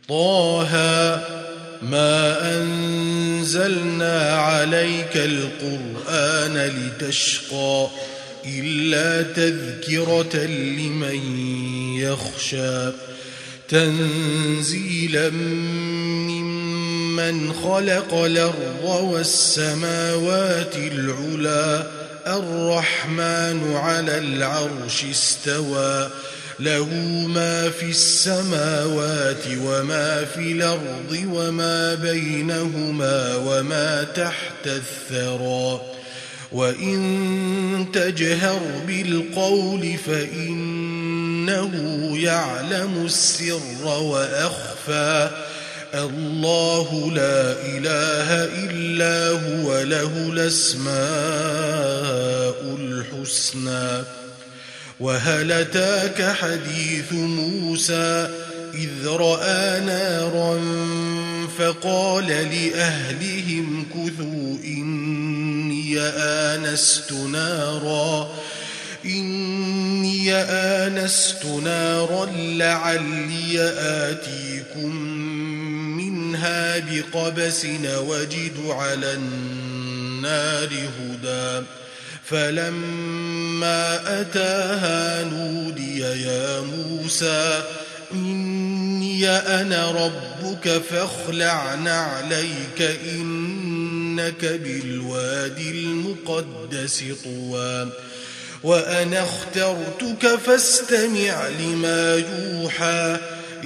طه ما أنزلنا عليك القرآن لتشقى إلا تذكرة لمن يخشى تنزيلا ممن خلق الأرض والسماوات العلى الرحمن على العرش استوى له ما في السماوات وما في الأرض وما بينهما وما تحت الثرى وإن تجهر بالقول فإنه يعلم السر وأخفى الله لا إله إلا هو له الأسماء الحسنى وهل أتاك حديث موسى إذ رأى نارا فقال لأهلهم كثوا إني آنست نارا لعلي آتيكم منها بقبس وجد على النار هدى فلما أتاها نودي يا موسى إني أنا ربك فاخلع نعليك إنك بالوادي المقدس طوى وأنا اخترتك فاستمع لما يوحى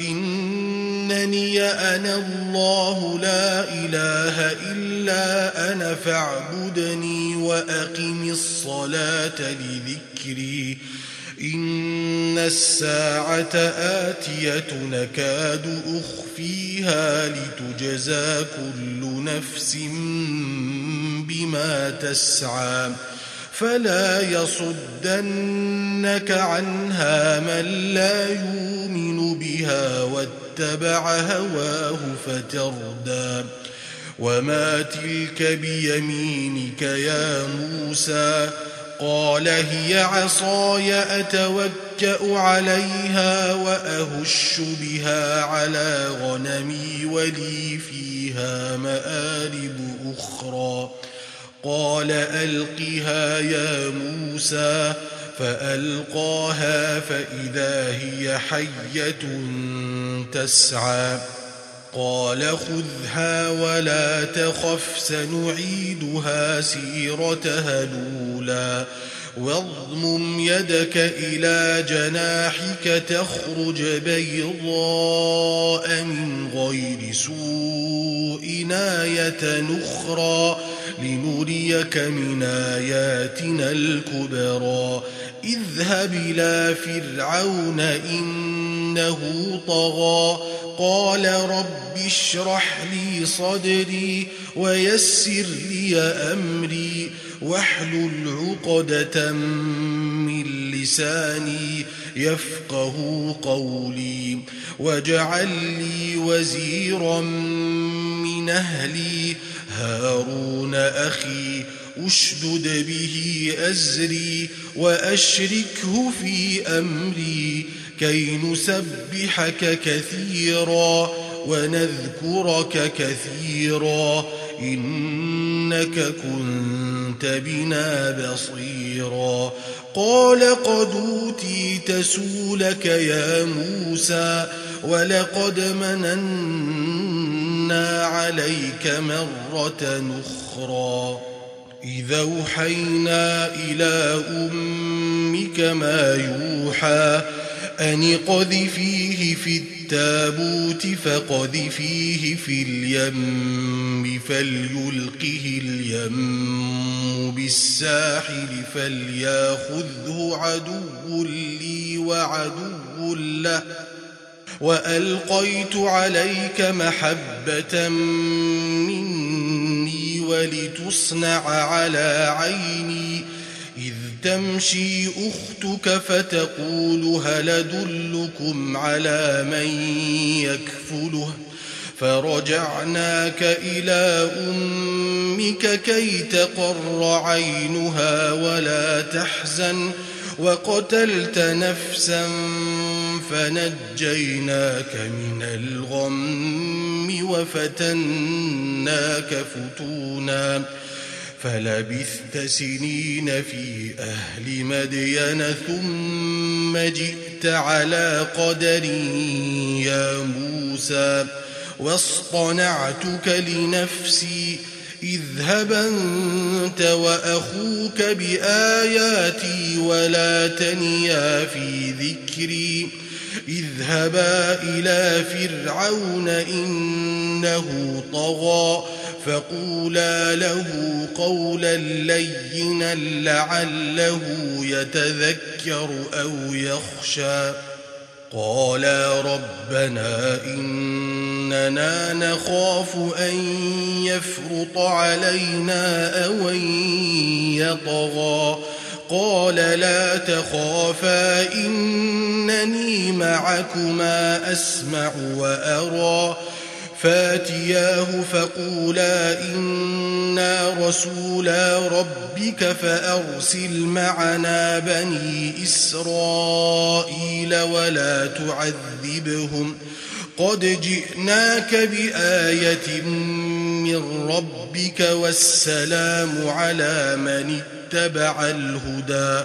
إنني أنا الله لا إله إلا أنا فاعبدني وأقم الصلاة لذكري إن الساعة آتية نكاد أخفيها لتجزى كل نفس بما تسعى فلا يصدنك عنها من لا يؤمن بها واتبع هواه فتردى وما تلك بيمينك يا موسى قال هي عصاي أتوكأ عليها وأهش بها على غنمي ولي فيها مآرب أخرى قال ألقها يا موسى فألقاها فإذا هي حية تسعى قال خذها ولا تخف سنعيدها سيرتها الأولى واضمم يدك إلى جناحك تخرج بيضاء من غير سوء آية أخرى لنريك من آياتنا الكبرى اذهب إلى فرعون إنه طغى قال رب اشرح لي صدري ويسر لي أمري واحلل عقدة من لساني يفقه قولي واجعل لي وزيرا من أهلي هارون أخي أشدد به أزري وأشركه في أمري كي نسبحك كثيرا ونذكرك كثيرا إنك كنت بنا بصيرا قال قد أوتيت سؤلك يا موسى ولقد مننا عليك مرة أخرى إذا أوحينا إلى أمك ما يوحى أن اقذفيه في التابوت فقذفيه في اليم فليلقه اليم بالساحل فليأخذه عدو لي وعدو له وألقيت عليك محبة مني ولتصنع على عيني إذ تمشي أختك فتقول هل أدلكم على من يكفله فرجعناك إلى أمك كي تقر عينها ولا تحزن وقتلت نفسا فنجيناك من الغم وفتناك فتونا فلبثت سنين في أهل مدين ثم جئت على قدر يا موسى واصطنعتك لنفسي اذهب أنت وأخوك بآياتي ولا تنيا في ذكري اذهبا إلى فرعون إنه طغى فقولا له قولا لينا لعله يتذكر أو يخشى قالا ربنا إننا نخاف أن يفرط علينا أو أن يطغى قال لا تخافا إنني معكما أسمع وأرى فاتياه فقولا إنا رسولا ربك فأرسل معنا بني إسرائيل ولا تعذبهم قد جئناك بآية من ربك والسلام على من اتبع الهدى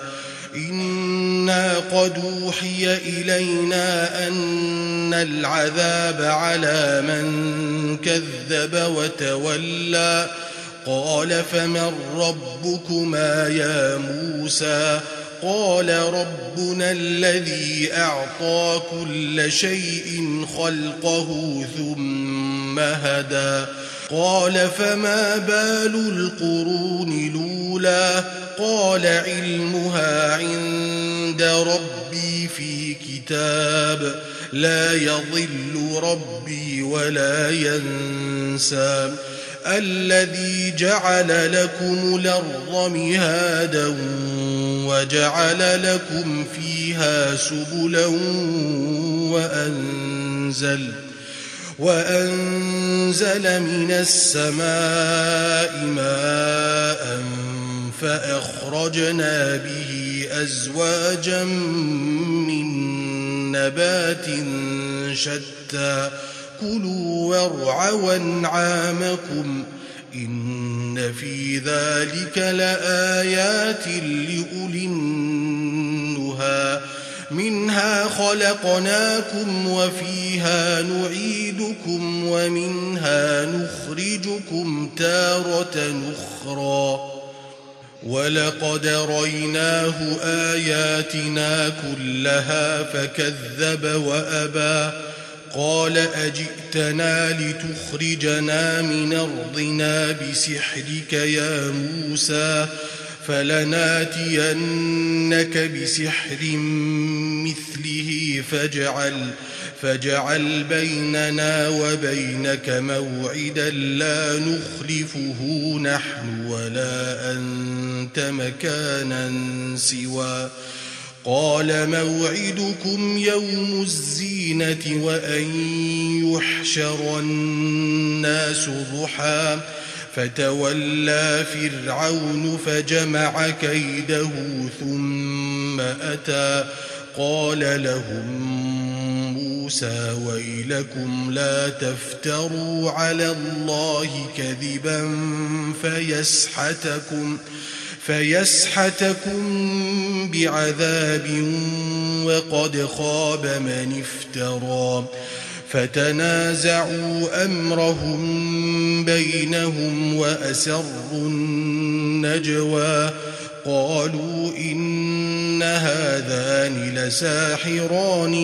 إنا قد أوحي إلينا أن العذاب على من كذب وتولى قال فمن ربكما يا موسى قال ربنا الذي أعطى كل شيء خلقه ثم هدى قال فما بال القرون الأولى قال علمها عند ربي في كتاب لا يضل ربي ولا ينسى الذي جعل لكم الأرض مهادا وجعل لكم فيها سبلا وأنزل من السماء ماء فأخرجنا به أزواجا من نبات شتى كلوا وارعوا أنعامكم إن في ذلك لآيات لأولي النهى منها خلقناكم وفيها نعيدكم ومنها نخرجكم تارة أخرى ولقد ريناه آياتنا كلها فكذب وأبى قال أجئتنا لتخرجنا من أرضنا بسحرك يا موسى فلناتينك بسحر مثله فاجعل بيننا وبينك موعدا لا نخلفه نحن ولا أنت مكانا سوى قال موعدكم يوم الزينة وأن يحشر الناس ضحى فتولى فرعون فجمع كيده ثم أتى قال لهم موسى ويلكم لا تفتروا على الله كذبا فيسحتكم بعذاب وقد خاب من افترى فتنازعوا أمرهم بينهم وأسروا النجوى قالوا إن هذان لساحران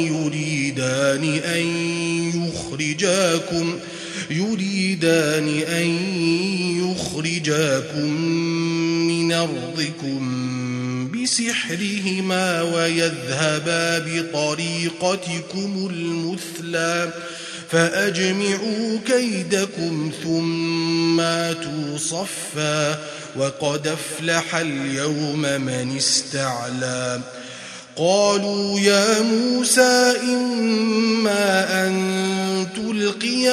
يريدان أن يخرجاكم من أرضكم بسحرهما ويذهبا بطريقتكم المثلى فأجمعوا كيدكم ثم آتوا صفا وقد أفلح اليوم من استعلى قالوا يا موسى إما أن تلقي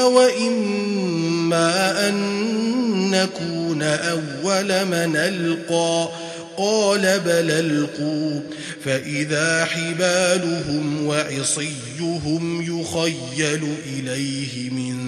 وإما أن نكون أول من ألقى قال بل ألقوا فإذا حبالهم وعصيهم يخيل إليه من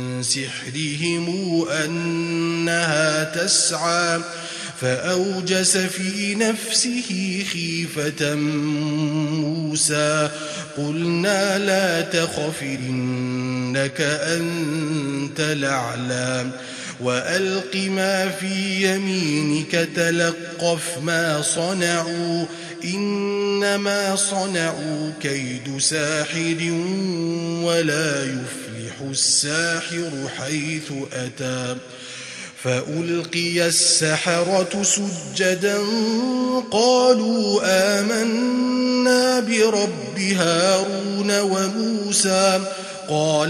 سحرهم أنها تسعى فأوجس في نفسه خيفة موسى قلنا لا تخف إنك أنت الأعلى وألق ما في يمينك تلقف ما صنعوا إنما صنعوا كيد ساحر ولا يفلح الساحر حيث أتى فألقي السحرة سجدا قالوا آمنا برب هارون وموسى قال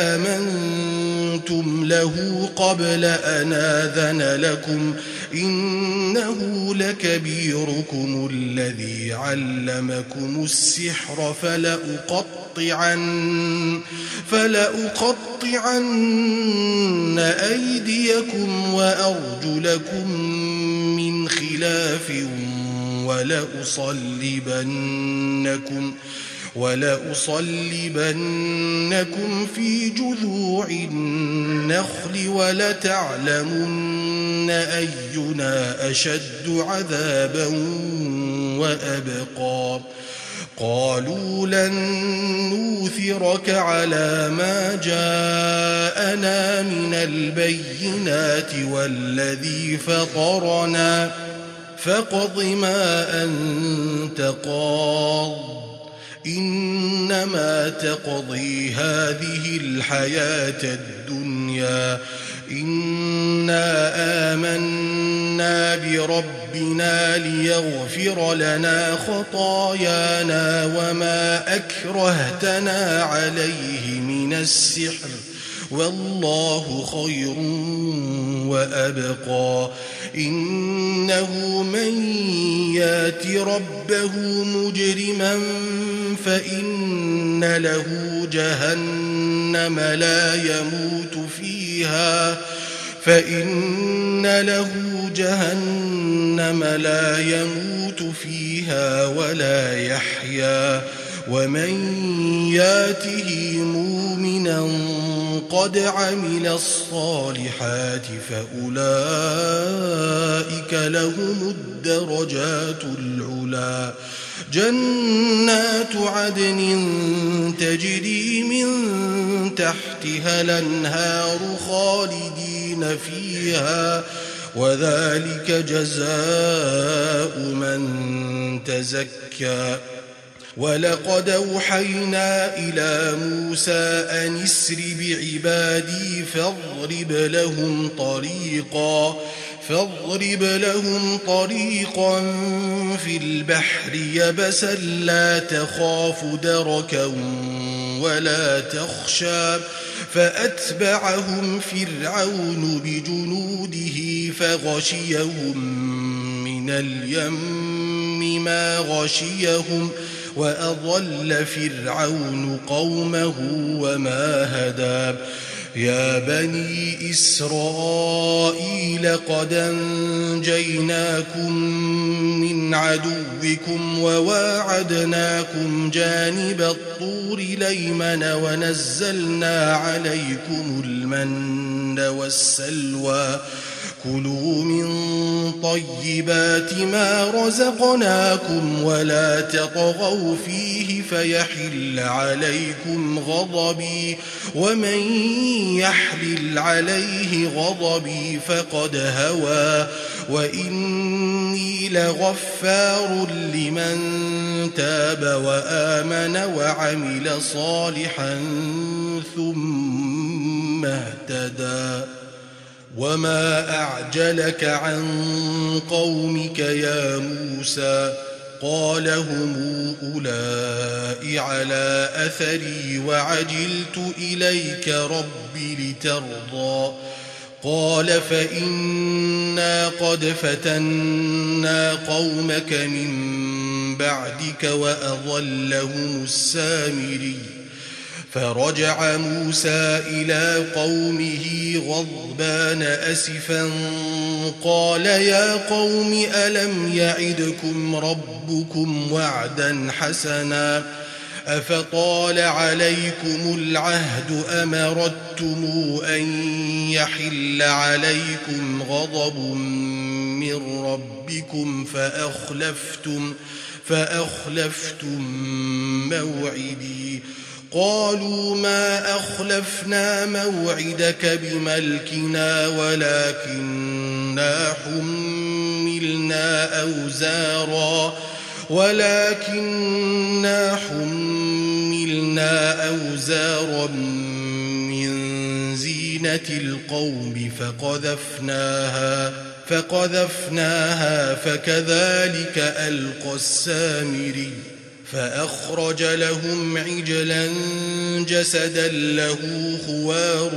آمنتم له قبل أن آذن لكم إنه لكبيركم الذي علمكم السحر فلأقطعن أيديكم وأرجلكم من خلاف ولأصلبنكم في جذوع النخل ولتعلمن أينا أشد عذابا وأبقى قالوا لن نوثرك على ما جاءنا من البينات والذي فطرنا فاقض ما أنت قاض إنما تقضي هذه الحياة الدنيا إنا آمنا بربنا ليغفر لنا خطايانا وما أكرهتنا عليه من السحر والله خير وأبقى إنه من يات ربه مجرما فإن له جهنم لا يموت فيها ولا يحيا ومن ياته مؤمنا قد عمل الصالحات فأولئك لهم الدرجات العلى جنات عدن تجري من تحتها الأنهار خالدين فيها وذلك جزاء من تزكى ولقد أوحينا إلى موسى أن اسر بعبادي فاضرب لهم طريقا في البحر يبسا لا تخاف دركا ولا تخشى فأتبعهم فرعون بجنوده فغشيهم من اليم ما غشيهم وأضل فرعون قومه وما هدى يا بني إسرائيل قد أنجيناكم من عدوكم وواعدناكم جانب الطور الأيمن ونزلنا عليكم المن والسلوى كلوا من طيبات ما رزقناكم ولا تطغوا فيه فيحل عليكم غضبي ومن يحلل عليه غضبي فقد هوى وإني لغفار لمن تاب وآمن وعمل صالحا ثم اهتدى وما أعجلك عن قومك يا موسى قال هم أولئك على أثري وعجلت إليك رب لترضى قال فإنا قد فتنا قومك من بعدك وأضلهم السامري فرجع موسى إلى قومه غضبان أسفا قال يا قوم ألم يعدكم ربكم وعدا حسنا أفطال عليكم العهد أم أردتم أن يحل عليكم غضب من ربكم فأخلفتم موعدي قالوا ما أخلفنا موعدك بملكنا ولكننا حملنا أوزارا من زينة القوم فقذفناها فكذلك ألقى السامري فأخرج لهم عجلا جسدا له خوار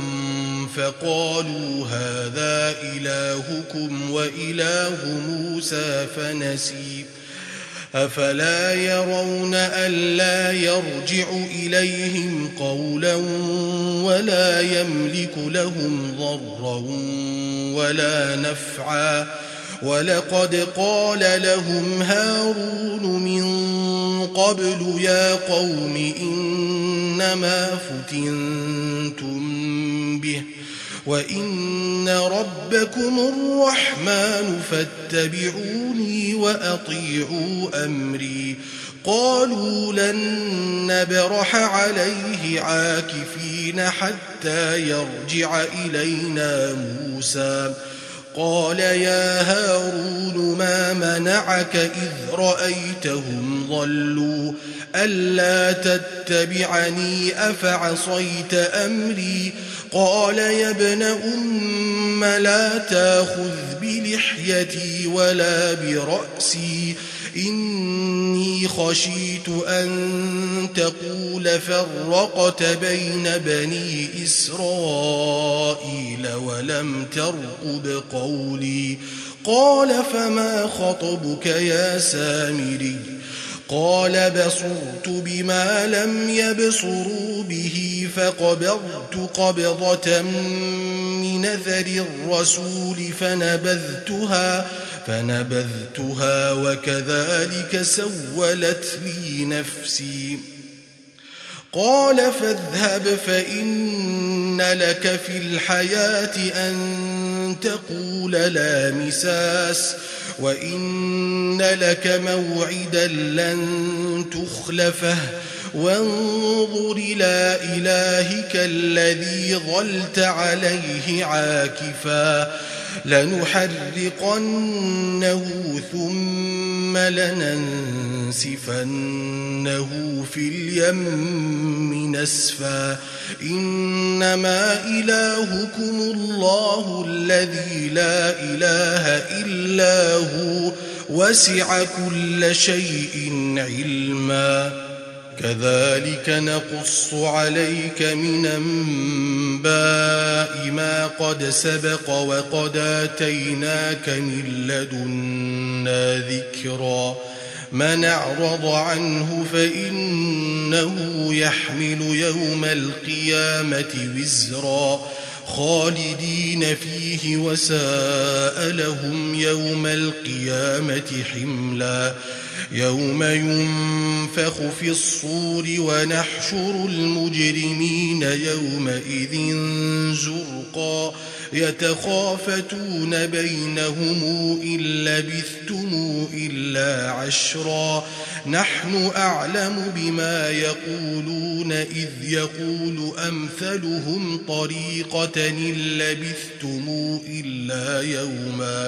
فقالوا هذا إلهكم وإله موسى فنسي أفلا يرون ألا يرجع إليهم قولا ولا يملك لهم ضرا ولا نفعا ولقد قال لهم هارون من قبل يا قوم إنما فتنتم به وإن ربكم الرحمن فاتبعوني وأطيعوا أمري قالوا لن نبرح عليه عاكفين حتى يرجع إلينا موسى قال يا هارون ما منعك إذ رأيتهم ضلوا ألا تتبعني أفعصيت أمري قال يا ابن أم لا تأخذ بلحيتي ولا برأسي إني خشيت أن تقول فرقت بين بني إسرائيل ولم ترقب قولي قال فما خطبك يا سامري قال بصرت بما لم يبصروا به فقبضت قبضة من أثر الرسول فنبذتها وكذلك سولت لي نفسي قال فاذهب فإن لك في الحياة أن تقول لا مساس وإن لك موعدا لن تخلفه وانظر إلى إلهك الذي ظلت عليه عاكفا لنحرقنه ثم لننسفنه في اليم نسفا إنما إلهكم الله الذي لا إله إلا هو وسع كل شيء علما كذلك نقص عليك من أنباء ما قد سبق وقد آتيناك من لدنا ذكرا من أعرض عنه فإنه يحمل يوم القيامة وزرا خالدين فيه وساء لهم يوم القيامة حملا يوم ينفخ في الصور ونحشر المجرمين يومئذ زرقا يتخافتون بينهم إن لبثتم إلا عشرا نحن أعلم بما يقولون إذ يقول أمثلهم طريقة إن لبثتم إلا يوما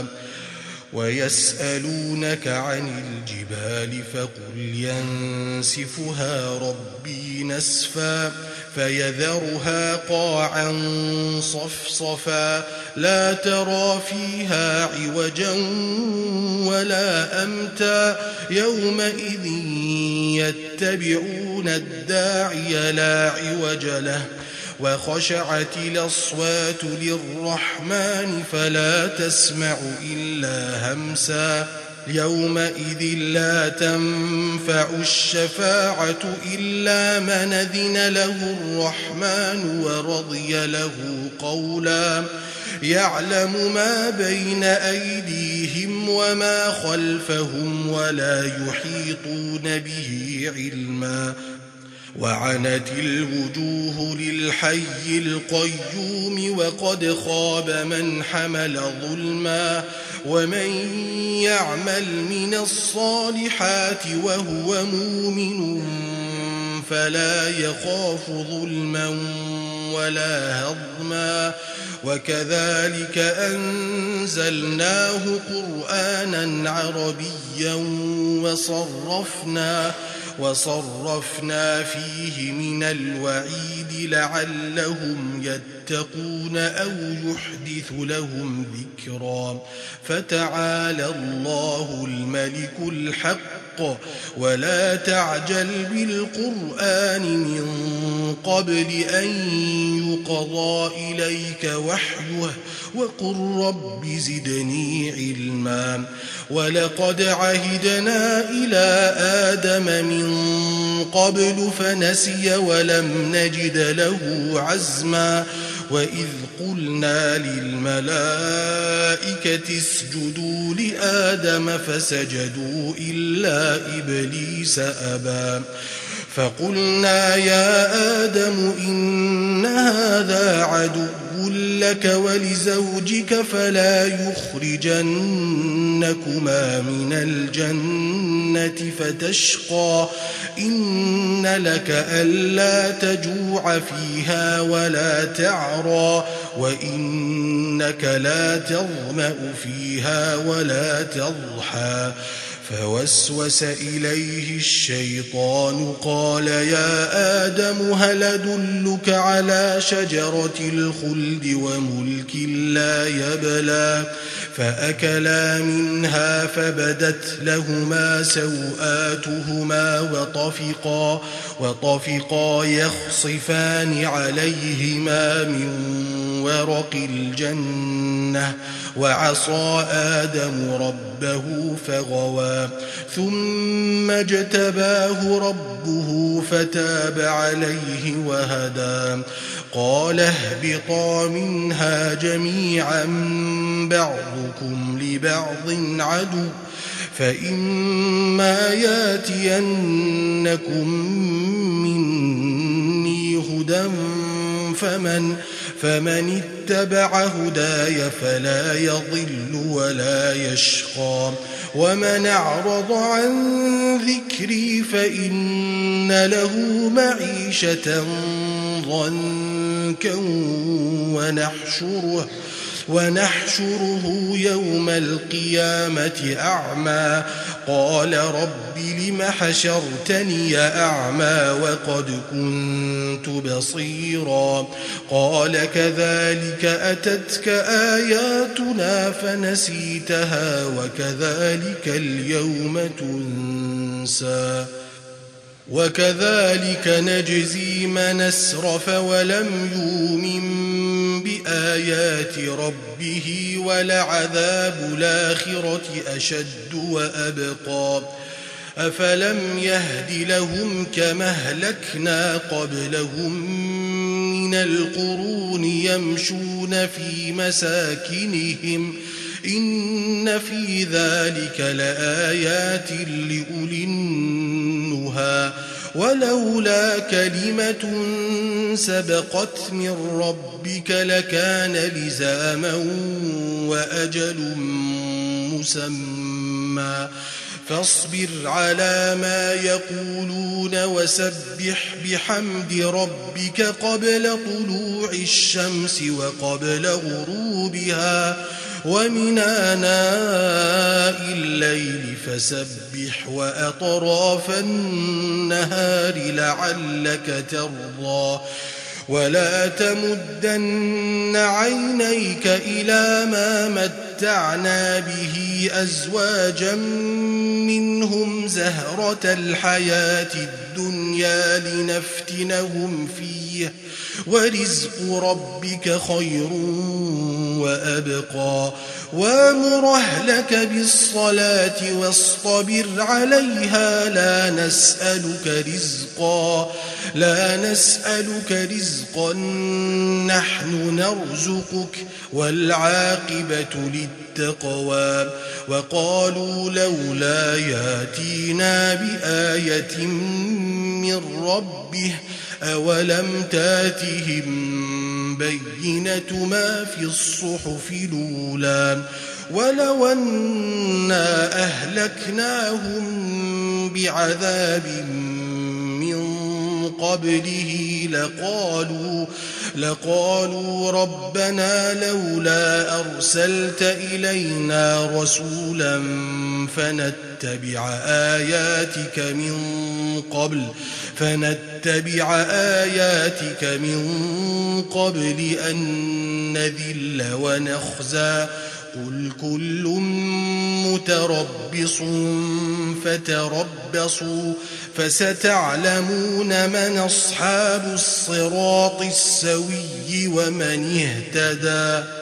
ويسألونك عن الجبال فقل ينسفها ربي نسفا فيذرها قاعا صفصفا لا ترى فيها عوجا ولا أمتا يومئذ يتبعون الداعي لا عوج له وخشعت الأصوات للرحمن فلا تسمع إلا همسا يومئذ لا تنفع الشفاعة إلا من أذن له الرحمن ورضي له قولا يعلم ما بين أيديهم وما خلفهم ولا يحيطون به علما وعنت الوجوه للحي القيوم وقد خاب من حمل ظلما ومن يعمل من الصالحات وهو مؤمن فلا يخاف ظلما ولا هضما وكذلك أنزلناه قرآنا عربيا وصرفنا فيه من الوعيد لعلهم يتقون أو يحدث لهم ذكرا فتعالى الله الملك الحق ولا تعجل بالقرآن من قبل أن يقضى إليك وحيه وقل رب زدني علما ولقد عهدنا إلى آدم من قبل فنسي ولم نجد له عزما وإذ قلنا للملائكة اسجدوا لآدم فسجدوا إلا إبليس أبى فقلنا يا آدم إن هذا عدو لك ولزوجك فلا يخرجنكما من الجنة فتشقى إن لك ألا تجوع فيها ولا تعرى وإنك لا تظمأ فيها ولا تضحى فوسوس إليه الشيطان قال يا آدم هل أدلك على شجرة الخلد وملك لا يبلى فأكلا منها فبدت لهما سوآتهما وطفقا يخصفان عليهما من ورق الجنة وعصى آدم ربه فغوى ثم اجتباه ربه فتاب عليه وهدى قال اهبطا منها جميعا بعضكم لبعض عدو فإما ياتينكم مني هدى فمن اتبع هداي فلا يضل ولا يشقى ومن أعرض عن ذكري فإن له معيشة ضنكا ونحشره يوم القيامة أعمى قال رب لم حشرتني أعمى وقد كنت بصيرا قال كذلك أتتك آياتنا فنسيتها وكذلك اليوم تنسى وكذلك نجزي من أسرف ولم يؤمن بآيات ربه ولعذاب الآخرة أشد وأبقى أفلم يهد لهم كما أهلكنا قبلهم من القرون يمشون في مساكنهم إن في ذلك لآيات لأولي النهى ولولا كلمة سبقت من ربك لكان لزاما وأجل مسمى فاصبر على ما يقولون وسبح بحمد ربك قبل طلوع الشمس وقبل غروبها ومن آناء الليل فسبح وأطراف النهار لعلك ترضى ولا تمدن عينيك إلى ما متعنا به أزواجا منهم زهرة الحياة الدنيا لنفتنهم فيه ورزق ربك خير وأبقى وامر أهلك بالصلاة واصطبر عليها لا نسألك رزقا نحن نرزقك والعاقبة للتقوى وقالوا لولا ياتينا بآية من ربه أولم تاتهم بينة ما في الصحف الأولى ولو أنا أهلكناهم بعذاب من قبله لقالوا ربنا لولا أرسلت إلينا رسولا فنتبع آياتك من قبل أن نذل ونخزى قل كل متربص فتربصوا فستعلمون من أصحاب الصراط السوي ومن اهتدى